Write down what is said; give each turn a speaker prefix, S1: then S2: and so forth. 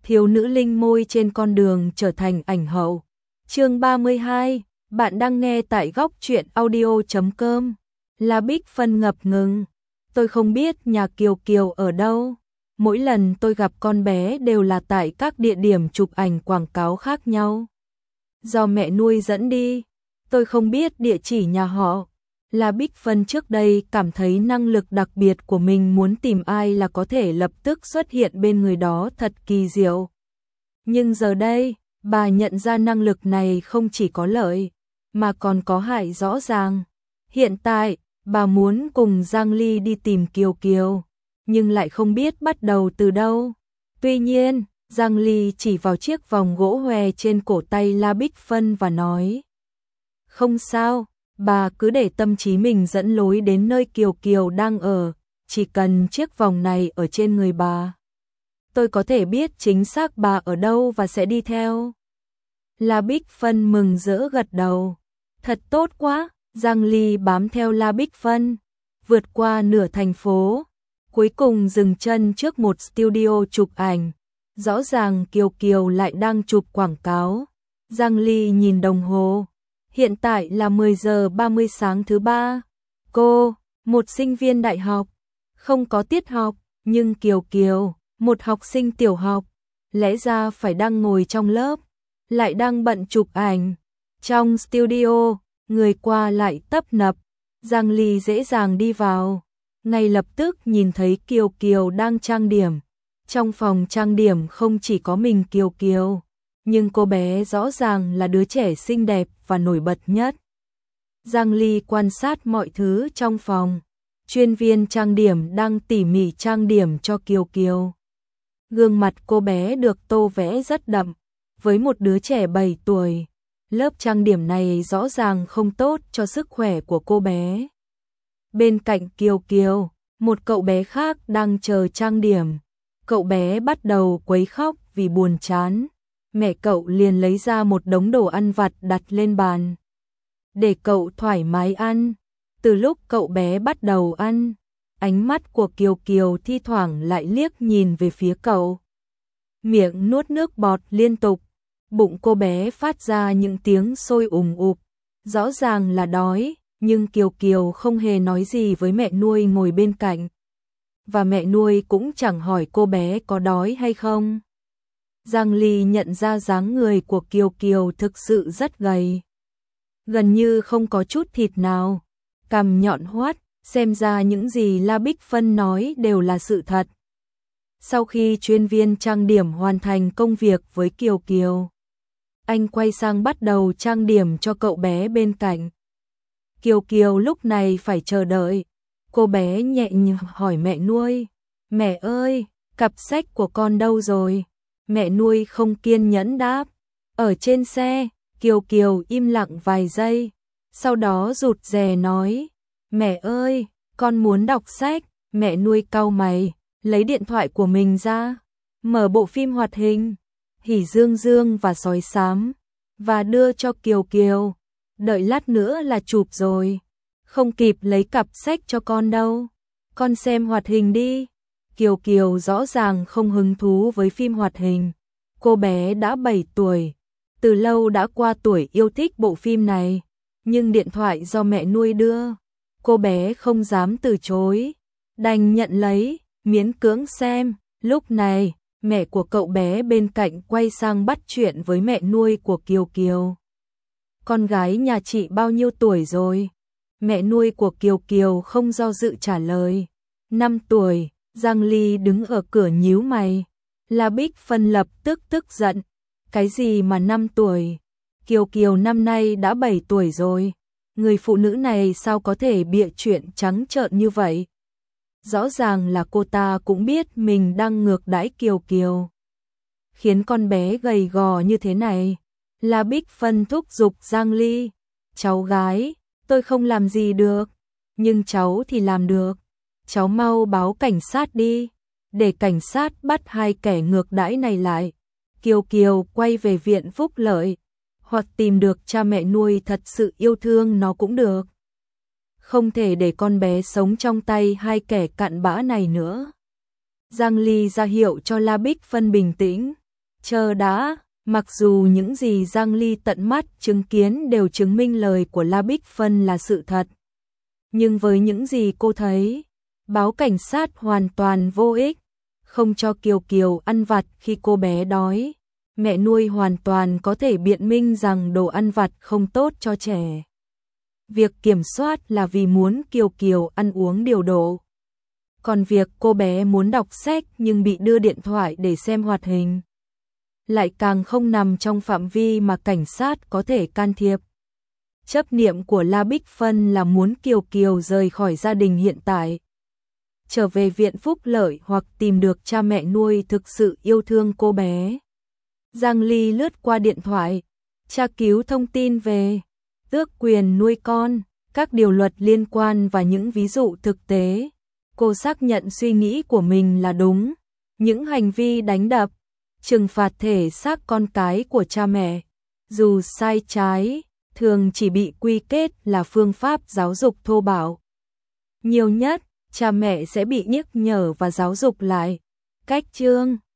S1: thiếu nữ linh môi trên con đường trở thành ảnh hậu. Chương 32, bạn đang nghe tại góc truyện audio.com. La Bích Phân ngập ngừng. Tôi không biết nhà Kiều Kiều ở đâu. Mỗi lần tôi gặp con bé đều là tại các địa điểm chụp ảnh quảng cáo khác nhau. Do mẹ nuôi dẫn đi, tôi không biết địa chỉ nhà họ. La Bích Phân trước đây cảm thấy năng lực đặc biệt của mình, muốn tìm ai là có thể lập tức xuất hiện bên người đó thật kỳ diệu. Nhưng giờ đây, bà nhận ra năng lực này không chỉ có lợi, mà còn có hại rõ ràng. Hiện tại, bà muốn cùng Giang Ly đi tìm Kiều Kiều, nhưng lại không biết bắt đầu từ đâu. Tuy nhiên, Giang Ly chỉ vào chiếc vòng gỗ hòe trên cổ tay La Bích Phân và nói: không sao, bà cứ để tâm trí mình dẫn lối đến nơi Kiều Kiều đang ở, chỉ cần chiếc vòng này ở trên người bà, tôi có thể biết chính xác bà ở đâu và sẽ đi theo. La Bích Phân mừng rỡ gật đầu. Thật tốt quá. Giang Ly bám theo La Bích Phân, vượt qua nửa thành phố, cuối cùng dừng chân trước một studio chụp ảnh. Rõ ràng Kiều Kiều lại đang chụp quảng cáo. Giang Ly nhìn đồng hồ. Hiện tại là 10 giờ 30 sáng thứ ba. Cô, một sinh viên đại học, không có tiết học, nhưng Kiều Kiều, một học sinh tiểu học, lẽ ra phải đang ngồi trong lớp, lại đang bận chụp ảnh. Trong studio, người qua lại tấp nập. Giang Ly dễ dàng đi vào, ngay lập tức nhìn thấy Kiều Kiều đang trang điểm. Trong phòng trang điểm không chỉ có mình Kiều Kiều, nhưng cô bé rõ ràng là đứa trẻ xinh đẹp và nổi bật nhất. Giang Ly quan sát mọi thứ trong phòng. Chuyên viên trang điểm đang tỉ mỉ trang điểm cho Kiều Kiều. Gương mặt cô bé được tô vẽ rất đậm. Với một đứa trẻ 7 tuổi, lớp trang điểm này rõ ràng không tốt cho sức khỏe của cô bé. Bên cạnh Kiều Kiều, một cậu bé khác đang chờ trang điểm. Cậu bé bắt đầu quấy khóc vì buồn chán. Mẹ cậu liền lấy ra một đống đồ ăn vặt đặt lên bàn, để cậu thoải mái ăn. Từ lúc cậu bé bắt đầu ăn, ánh mắt của Kiều Kiều thi thoảng lại liếc nhìn về phía cậu. Miệng nuốt nước bọt liên tục, bụng cô bé phát ra những tiếng sôi ùng ục, rõ ràng là đói, nhưng Kiều Kiều không hề nói gì với mẹ nuôi ngồi bên cạnh. Và mẹ nuôi cũng chẳng hỏi cô bé có đói hay không. Giang Ly nhận ra dáng người của Kiều Kiều thực sự rất gầy, gần như không có chút thịt nào, cằm nhọn hoắt, xem ra những gì La Bích Phân nói đều là sự thật. Sau khi chuyên viên trang điểm hoàn thành công việc với Kiều Kiều, anh quay sang bắt đầu trang điểm cho cậu bé bên cạnh. Kiều Kiều lúc này phải chờ đợi. Cô bé nhẹ nhàng hỏi mẹ nuôi: mẹ ơi, cặp sách của con đâu rồi? Mẹ nuôi không kiên nhẫn đáp: ở trên xe. Kiều Kiều im lặng vài giây, sau đó rụt rè nói: mẹ ơi, con muốn đọc sách. Mẹ nuôi cau mày, lấy điện thoại của mình ra, mở bộ phim hoạt hình Hỉ Dương Dương và Sói Xám và đưa cho Kiều Kiều. Đợi lát nữa là chụp rồi, không kịp lấy cặp sách cho con đâu, con xem hoạt hình đi. Kiều Kiều rõ ràng không hứng thú với phim hoạt hình. Cô bé đã 7 tuổi, từ lâu đã qua tuổi yêu thích bộ phim này, nhưng điện thoại do mẹ nuôi đưa, cô bé không dám từ chối, đành nhận lấy, miễn cưỡng xem. Lúc này, mẹ của cậu bé bên cạnh quay sang bắt chuyện với mẹ nuôi của Kiều Kiều: con gái nhà chị bao nhiêu tuổi rồi? Mẹ nuôi của Kiều Kiều không do dự trả lời: 5 tuổi. Giang Ly đứng ở cửa nhíu mày. La Bích Phân lập tức tức giận: cái gì mà 5 tuổi? Kiều Kiều năm nay đã 7 tuổi rồi. Người phụ nữ này sao có thể bịa chuyện trắng trợn như vậy? Rõ ràng là cô ta cũng biết mình đang ngược đãi Kiều Kiều, khiến con bé gầy gò như thế này. La Bích Phân thúc giục Giang Ly: cháu gái, tôi không làm gì được, nhưng cháu thì làm được. Cháu mau báo cảnh sát đi, để cảnh sát bắt hai kẻ ngược đãi này lại. Kiều Kiều quay về viện phúc lợi, hoặc tìm được cha mẹ nuôi thật sự yêu thương nó cũng được. Không thể để con bé sống trong tay hai kẻ cặn bã này nữa. Giang Ly ra hiệu cho La Bích Phân bình tĩnh. Chờ đã, mặc dù những gì Giang Ly tận mắt chứng kiến đều chứng minh lời của La Bích Phân là sự thật. Nhưng với những gì cô thấy, báo cảnh sát hoàn toàn vô ích, không cho Kiều Kiều ăn vặt khi cô bé đói. Mẹ nuôi hoàn toàn có thể biện minh rằng đồ ăn vặt không tốt cho trẻ. Việc kiểm soát là vì muốn Kiều Kiều ăn uống điều độ. Còn việc cô bé muốn đọc sách nhưng bị đưa điện thoại để xem hoạt hình lại càng không nằm trong phạm vi mà cảnh sát có thể can thiệp. Chấp niệm của La Bích Phân là muốn Kiều Kiều rời khỏi gia đình hiện tại, trở về viện phúc lợi hoặc tìm được cha mẹ nuôi thực sự yêu thương cô bé. Giang Ly lướt qua điện thoại, tra cứu thông tin về tước quyền nuôi con, các điều luật liên quan và những ví dụ thực tế. Cô xác nhận suy nghĩ của mình là đúng. Những hành vi đánh đập, trừng phạt thể xác con cái của cha mẹ, dù sai trái, thường chỉ bị quy kết là phương pháp giáo dục thô bạo. Nhiều nhất, cha mẹ sẽ bị nhắc nhở và giáo dục lại. Cách chương